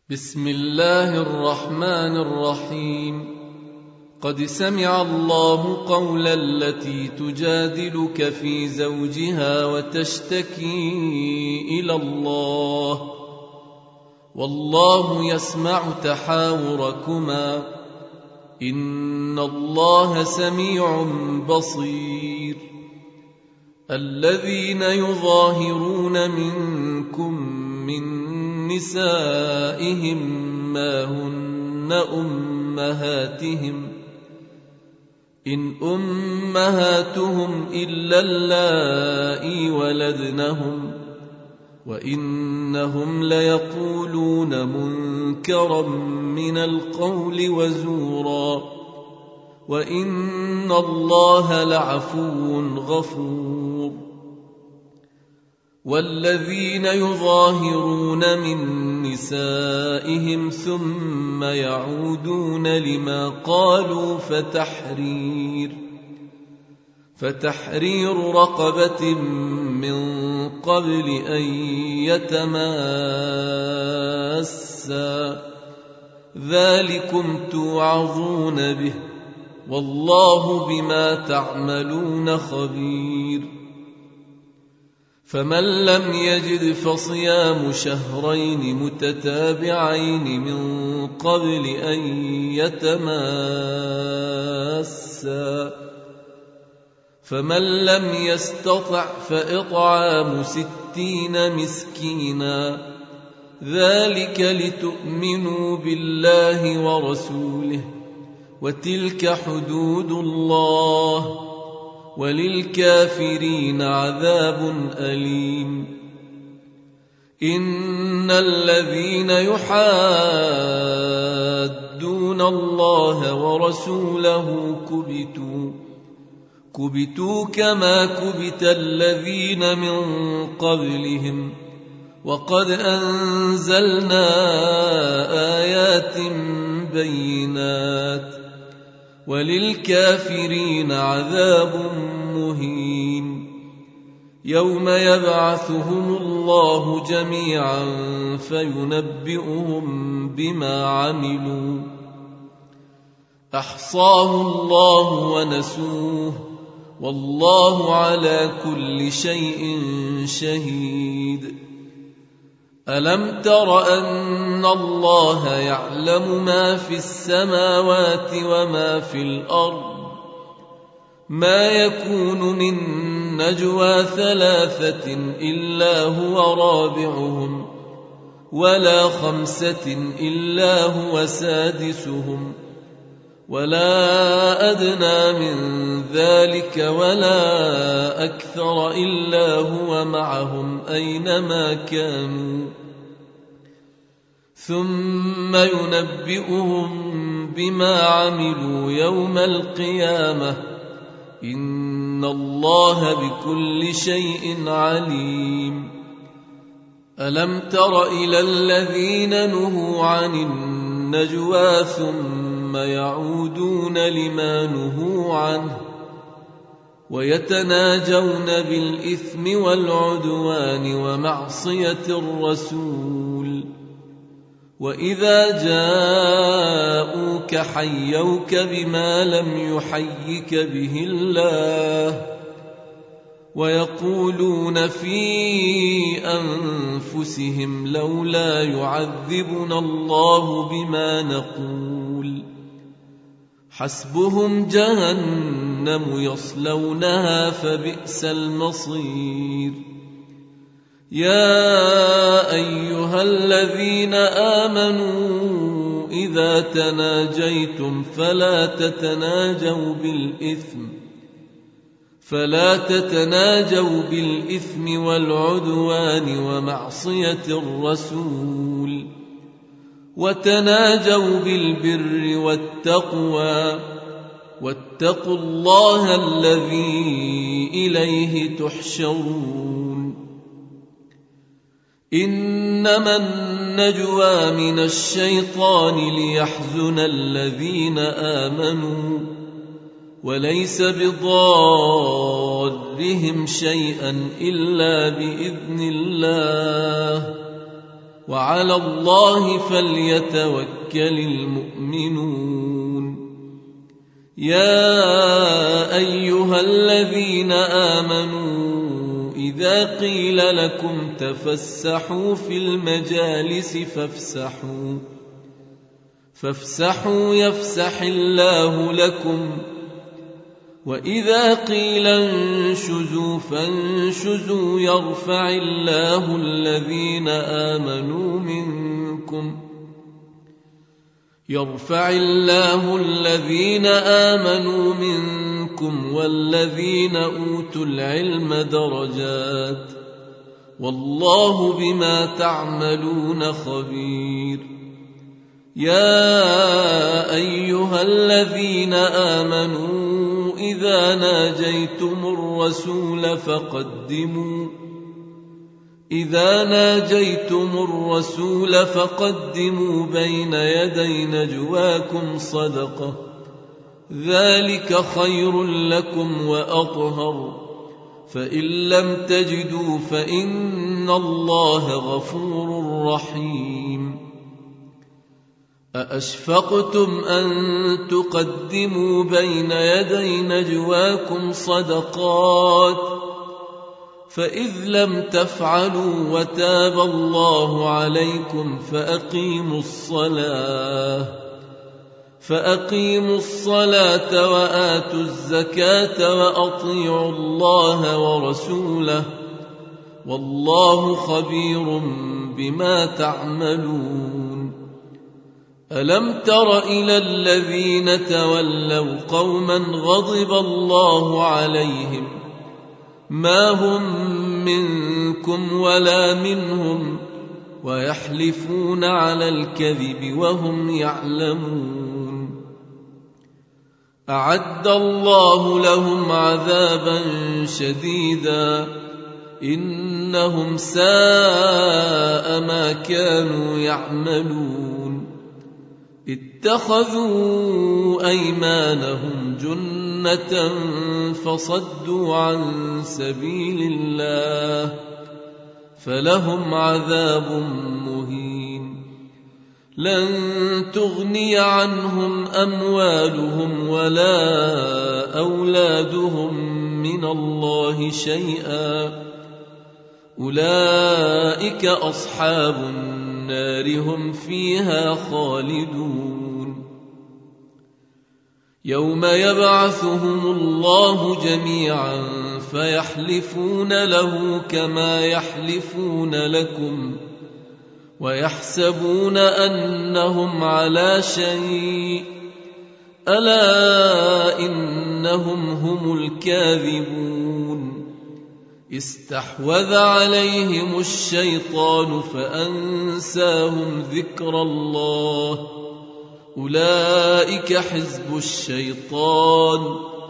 بسم الله الرحمن الرحيم. قد سمع الله قول التي تجادلك في زوجها وتشتكي إلى الله والله يسمع تحاوركما إن الله سميع بصير. الذين يظاهرون منكم من نسائهم ما هن أمهاتهم إن أمهاتهم إلا اللائي ولدنهم وإنهم ليقولون منكرا من القول وزورا وإن الله لعفو غفور. والذين يظاهرون من نسائهم ثم يعودون لما قالوا فتحرير رقبة من قبل أن يتماسا ذلكم توعظون به والله بما تعملون خبير. فمن لم يجد فصيام شهرين متتابعين من قبل أن يتماسا فمن لم يستطع فإطعام 60 مسكينا ذلك لتؤمنوا بالله ورسوله وتلك حدود الله وللكافرين عذاب أليم. إن الذين يحادون الله ورسوله كبتوا كما كبت الذين من قبلهم وقد أنزلنا آيات بينات وللكافرين عذاب مهين. يوم يبعثهم الله جميعا فينبئهم بما عملوا أحصاه الله ونسوه والله على كل شيء شهيد. ألم تر أن الله يعلم ما في السماوات وما في الأرض ما يكون من نجوى 3 إلا هو رابعهم ولا 5 إلا هو سادسهم ولا أدنى من ذلك ولا أكثر إلا هو معهم أينما كانوا ثم ينبئهم بما عملوا يوم القيامة إن الله بكل شيء عليم. ألم تر إلى الذين نهوا عن النجوى ثم يعودون لما نهوا عنه ويتناجون بالإثم والعدوان ومعصية الرسول وإذا جاءوك حيوك بما لم يحيك به الله ويقولون في أنفسهم لولا يعذبنا الله بما نقول حسبهم جهنم يصلونها فبئس المصير. يا أيها الذين آمنوا إذا تناجيتم فلا تتناجوا بالإثم والعدوان ومعصية الرسول وتناجوا بالبر والتقوى واتقوا الله الذي إليه تحشرون. إنما النجوى من الشيطان ليحزن الذين آمنوا وليس بضارهم شيئا إلا بإذن الله وعلى الله فليتوكل المؤمنون. يا أيها الذين آمنوا إذا قيل لكم تفسحوا في المجالس فافسحوا يفسح الله لكم، وإذا قيل انشزوا فانشزوا يرفع الله الذين آمنوا منكم والذين أوتوا العلم درجات، والله بما تعملون خبير. يا أيها الذين آمنوا إذا ناجيتم الرسول فقدموا بين يدي نجواكم صدقة، ذلك خير لكم وأطهر، فإن لم تجدوا فإن الله غفور رحيم. أأشفقتم أن تقدموا بين يدي نجواكم صدقات، فإذ لم تفعلوا وتاب الله عليكم فأقيموا الصلاة وآتوا الزكاة وأطيعوا الله ورسوله، والله خبير بما تعملون. ألم تر إلى الذين تولوا قوما غضب الله عليهم ما هم منكم ولا منهم ويحلفون على الكذب وهم يعلمون. أعد الله لهم عذابا شديدا إنهم ساء ما كانوا يعملون. اتخذوا أيمانهم جنة فصدوا عن سبيل الله فلهم عذاب مهين. لن تغني عنهم أموالهم ولا أولادهم من الله شيئا، أولئك أصحاب النار هم فيها خالدون. يوم يبعثهم الله جميعا فيحلفون له كما يحلفون لكم ويحسبون أنهم على شيء، ألا إنهم هم الكاذبون. استحوذ عليهم الشيطان فأنساهم ذكر الله، أولئك حزب الشيطان،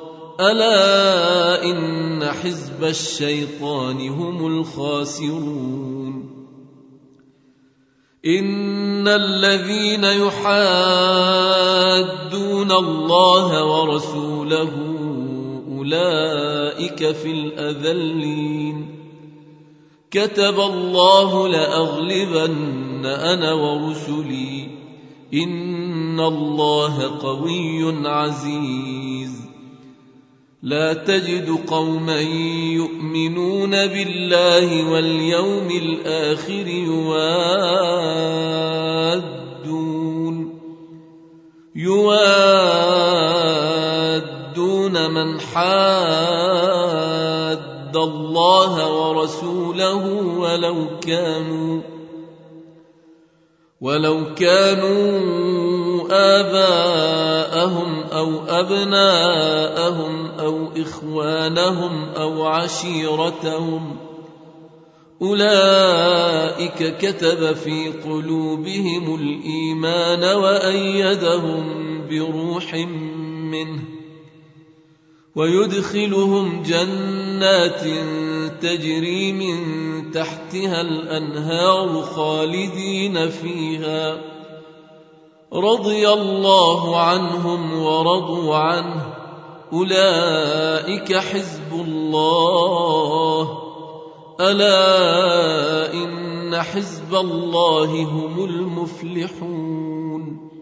ألا إن حزب الشيطان هم الخاسرون. إن الذين يحادون الله ورسوله أولئك في الأذلين. كتب الله لأغلبن أنا ورسلي إن الله قوي عزيز. لا تجد قوما يؤمنون بالله واليوم الآخر يوادون من حاد الله ورسوله ولو كانوا آباءهم أو أبناءهم أو إخوانهم أو عشيرتهم، أولئك كتب في قلوبهم الإيمان وأيدهم بروح منه ويدخلهم جنات تجري من تحتها الأنهار خالدين فيها، رضي الله عنهم ورضوا عنه، أولئك حزب الله، ألا إن أن حزب الله هم المفلحون.